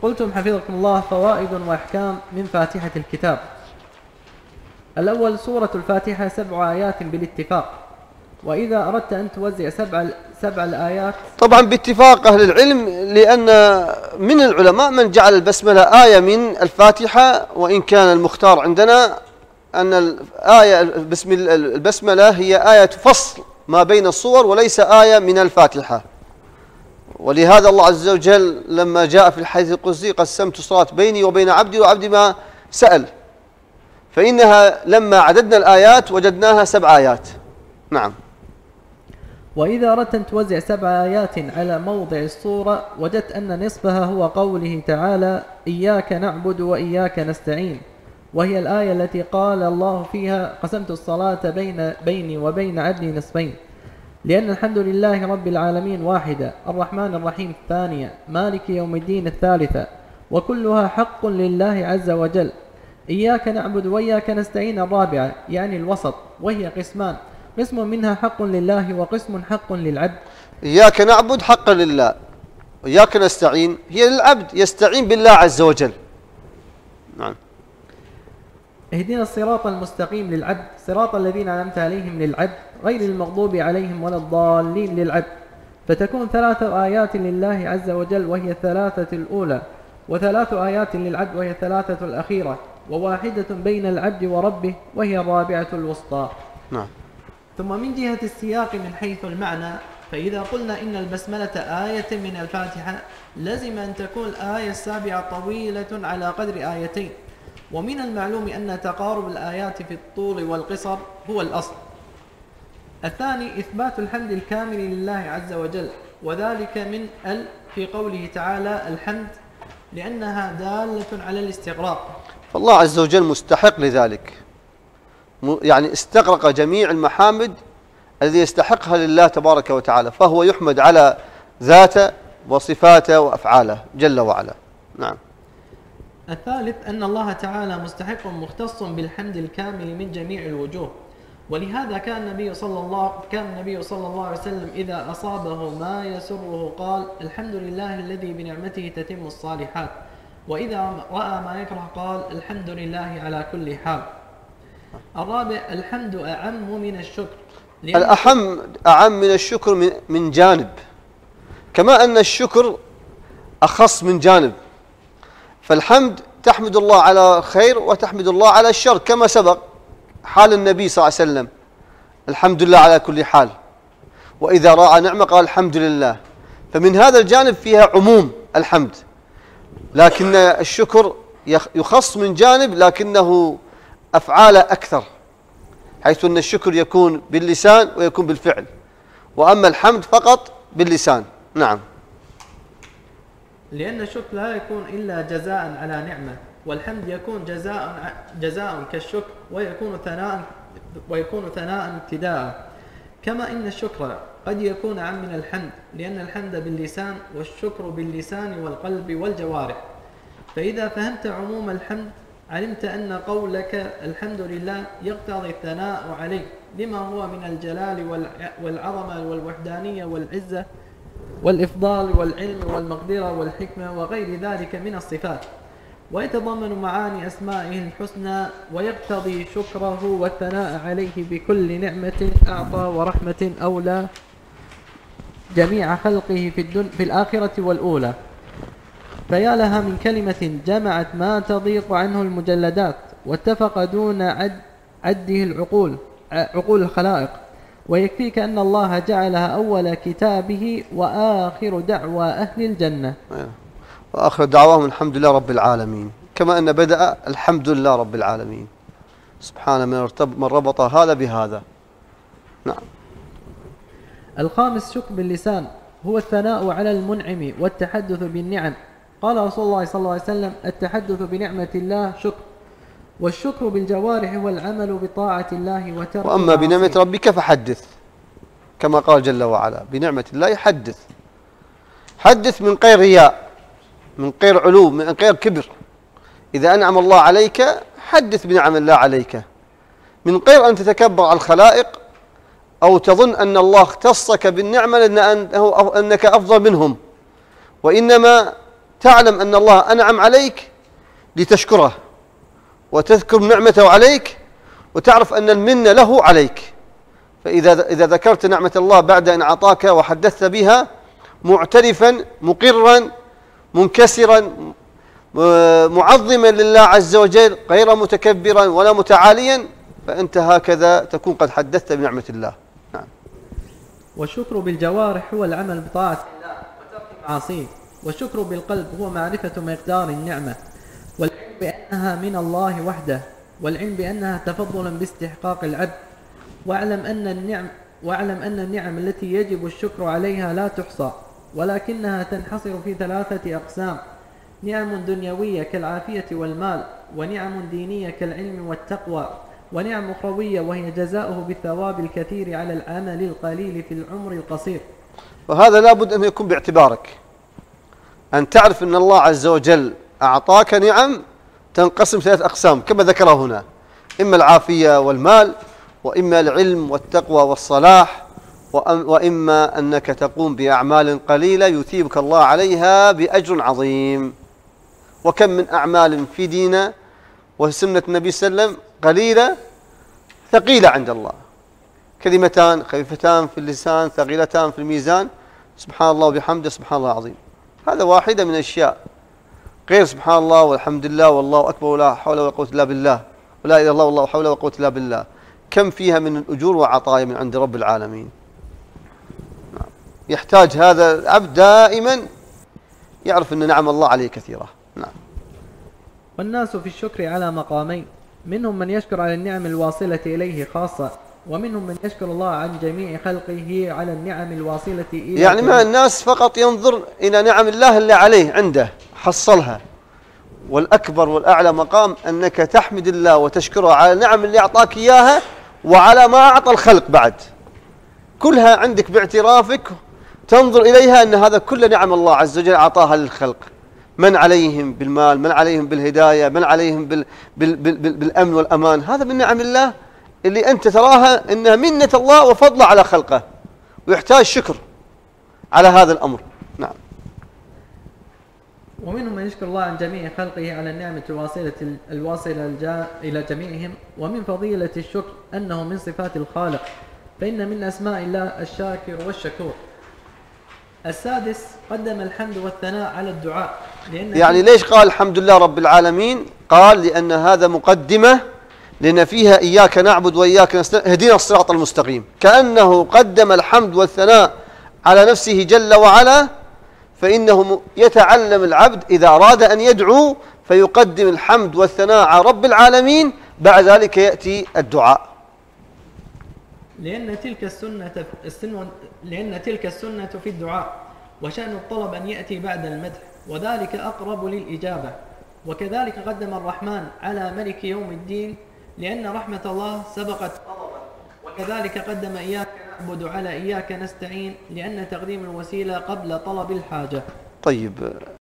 قلتم حفظكم الله فوائد وأحكام من فاتحة الكتاب. الأول: سورة الفاتحة 7 آيات بالاتفاق، وإذا أردت أن توزع سبع الآيات طبعا باتفاق أهل العلم، لأن من العلماء من جعل البسملة آية من الفاتحة، وإن كان المختار عندنا أن البسملة هي آية فصل ما بين الصور وليس آية من الفاتحة. ولهذا الله عز وجل لما جاء في الحديث القدسي: قسمت الصلاة بيني وبين عبدي وعبدي ما سأل، فإنها لما عددنا الآيات وجدناها 7 آيات. نعم. وإذا أردت أن توزع 7 آيات على موضع الصورة وجدت أن نصفها هو قوله تعالى: إياك نعبد وإياك نستعين، وهي الآية التي قال الله فيها: قسمت الصلاة بيني وبين عبدي نصفين، لأن الحمد لله رب العالمين واحدة، الرحمن الرحيم الثانية، مالك يوم الدين الثالثة، وكلها حق لله عز وجل. إياك نعبد وإياك نستعين الرابعة، يعني الوسط، وهي قسمان: قسم منها حق لله وقسم حق للعبد. إياك نعبد حقا لله، وإياك نستعين هي للعبد، يستعين بالله عز وجل. نعم. اهدنا الصراط المستقيم للعبد، صراط الذين أنعمت عليهم للعبد، غير المغضوب عليهم ولا الضالين للعبد. فتكون 3 آيات لله عز وجل وهي 3 الأولى، و3 آيات للعبد وهي 3 الأخيرة، وواحدة بين العبد وربه وهي الرابعة الوسطى. نعم. ثم من جهة السياق من حيث المعنى، فإذا قلنا إن البسملة آية من الفاتحة لزم أن تكون الآية السابعة طويلة على قدر آيتين، ومن المعلوم أن تقارب الآيات في الطول والقصر هو الأصل. الثاني: إثبات الحمد الكامل لله عز وجل، وذلك من في قوله تعالى الحمد، لأنها دالة على الاستغراق، فالله عز وجل مستحق لذلك، يعني استغرق جميع المحامد الذي يستحقها لله تبارك وتعالى، فهو يحمد على ذاته وصفاته وأفعاله جل وعلا. نعم. الثالث: أن الله تعالى مستحق مختص بالحمد الكامل من جميع الوجوه، ولهذا كان النبي صلى الله عليه وسلم إذا أصابه ما يسره قال: الحمد لله الذي بنعمته تتم الصالحات، وإذا رأى ما يكره قال: الحمد لله على كل حال. الرابع: الحمد أعم من الشكر، أعم من الشكر من جانب، كما أن الشكر أخص من جانب، فالحمد تحمد الله على خير وتحمد الله على الشر، كما سبق حال النبي صلى الله عليه وسلم: الحمد لله على كل حال، وإذا رأى نعمة قال الحمد لله. فمن هذا الجانب فيها عموم الحمد، لكن الشكر يخص من جانب لكنه أفعاله أكثر، حيث أن الشكر يكون باللسان ويكون بالفعل، وأما الحمد فقط باللسان. نعم. لأن الشكر لا يكون إلا جزاء على نعمة، والحمد يكون جزاء كالشكر، ويكون ثناء ابتداء. كما إن الشكر قد يكون عام من الحمد، لأن الحمد باللسان والشكر باللسان والقلب والجوارح. فإذا فهمت عموم الحمد علمت أن قولك الحمد لله يقتضي الثناء عليه لما هو من الجلال والعظمة والوحدانية والعزة والإفضال والعلم والمقدرة والحكمة وغير ذلك من الصفات، ويتضمن معاني أسمائه الحسنى، ويقتضي شكره والثناء عليه بكل نعمة أعطى ورحمة أولى جميع خلقه في الآخرة والأولى. فيا لها من كلمة جمعت ما تضيق عنه المجلدات، واتفق دون عده عقول الخلائق. ويكفيك أن الله جعلها أول كتابه وآخر دعوى أهل الجنة، وآخر دعواهم الحمد لله رب العالمين، كما أن بدأ الحمد لله رب العالمين. سبحان من ربط هذا بهذا. نعم. الخامس: شكر باللسان، هو الثناء على المنعم والتحدث بالنعم. قال رسول الله صلى الله عليه وسلم: التحدث بنعمة الله شكر، والشكر بالجوارح هو العمل بطاعة الله وترك وأما بنعمة ربك فحدث، كما قال جل وعلا: بنعمة الله حدث من غير رياء، من غير علو، من غير كبر. إذا أنعم الله عليك حدث بنعم الله عليك، من غير أن تتكبر على الخلائق أو تظن أن الله اختصك بالنعمة لأنك أفضل منهم، وإنما تعلم أن الله أنعم عليك لتشكره وتذكر نعمته عليك وتعرف أن المنة له عليك. فإذا ذكرت نعمة الله بعد أن أعطاك وحدثت بها معترفا مقرا منكسرا معظما لله عز وجل غير متكبرا ولا متعاليا، فأنت هكذا تكون قد حدثت بنعمة الله. نعم. والشكر بالجوارح هو العمل بطاعة الله وترك معاصيه، والشكر بالقلب هو معرفة مقدار النعمة والعلم بأنها من الله وحده، والعلم بأنها تفضلا باستحقاق العبد. واعلم أن النعم التي يجب الشكر عليها لا تحصى، ولكنها تنحصر في 3 أقسام: نعم دنيوية كالعافية والمال، ونعم دينية كالعلم والتقوى، ونعم أخروية وهي جزاؤه بالثواب الكثير على العمل القليل في العمر القصير. وهذا لابد أن يكون باعتبارك، أن تعرف أن الله عز وجل أعطاك نعم تنقسم 3 أقسام كما ذكره هنا: إما العافية والمال، وإما العلم والتقوى والصلاح، وإما أنك تقوم بأعمال قليلة يثيبك الله عليها بأجر عظيم. وكم من أعمال في ديننا وسنة النبي صلى الله عليه وسلم قليلة ثقيلة عند الله، كلمتان خفيفتان في اللسان ثقيلتان في الميزان، سبحان الله وبحمده سبحان الله العظيم. هذا واحدة من الأشياء، غير سبحان الله والحمد لله والله أكبر ولا حول ولا قوة إلا بالله ولا إله إلا الله والله حول ولا قوة إلا بالله، كم فيها من الأجور وعطايا من عند رب العالمين. يحتاج هذا العبد دائما يعرف أن نعم الله عليه كثيرة. نعم. والناس في الشكر على مقامين: منهم من يشكر على النعم الواصلة إليه خاصة، ومنهم من يشكر الله عن جميع خلقه على النعم الواصلة إليه. يعني ما الناس فقط ينظر إلى نعم الله اللي عليه عنده حصلها، والأكبر والأعلى مقام أنك تحمد الله وتشكره على النعم اللي أعطاك إياها وعلى ما أعطى الخلق بعد، كلها عندك باعترافك تنظر إليها أن هذا كل نعم الله عز وجل أعطاها للخلق، من عليهم بالمال، من عليهم بالهداية، من عليهم بالأمن والأمان، هذا من نعم الله اللي أنت تراها أنها منة الله وفضل على خلقه، ويحتاج شكر على هذا الأمر. نعم. ومنهم من يشكر الله عن جميع خلقه على النعمة الواصلة إلى جميعهم. ومن فضيلة الشكر أنه من صفات الخالق، فإن من أسماء الله الشاكر والشكور. السادس: قدم الحمد والثناء على الدعاء، يعني ليش قال الحمد لله رب العالمين؟ قال لأن هذا مقدمة، لأن فيها إياك نعبد وإياك نستعين اهدنا الصراط المستقيم، كأنه قدم الحمد والثناء على نفسه جل وعلا. فإنه يتعلم العبد إذا أراد أن يدعو فيقدم الحمد والثناء على رب العالمين، بعد ذلك يأتي الدعاء، لأن تلك السنة في الدعاء، وشأن الطلب أن يأتي بعد المدح، وذلك أقرب للإجابة. وكذلك قدم الرحمن على ملك يوم الدين، لأن رحمة الله سبقت طلبه. وكذلك قدم إياك نعبد على إياك نستعين، لأن تقديم الوسيلة قبل طلب الحاجة. طيب.